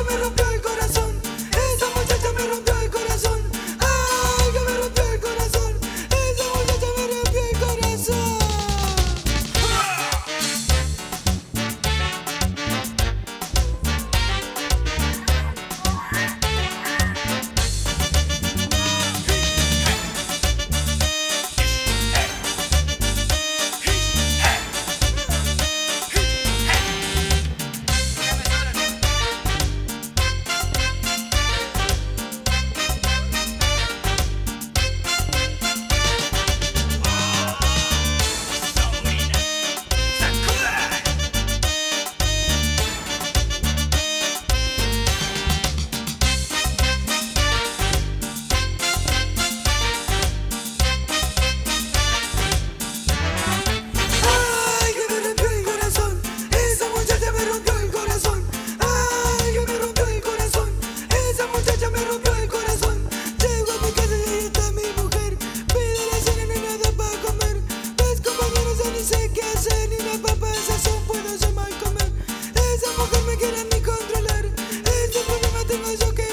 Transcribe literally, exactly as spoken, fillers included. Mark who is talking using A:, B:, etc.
A: me rompió el corazón. Esa muchacha me rompió el corazón. Ay, que me rompió el corazón. Esa muchacha me rompió el corazón. Sé qué hacer, ni una papa de sazón puedo yo mal comer. Esa mujer me quiere ni controlar. Este problema tengo yo que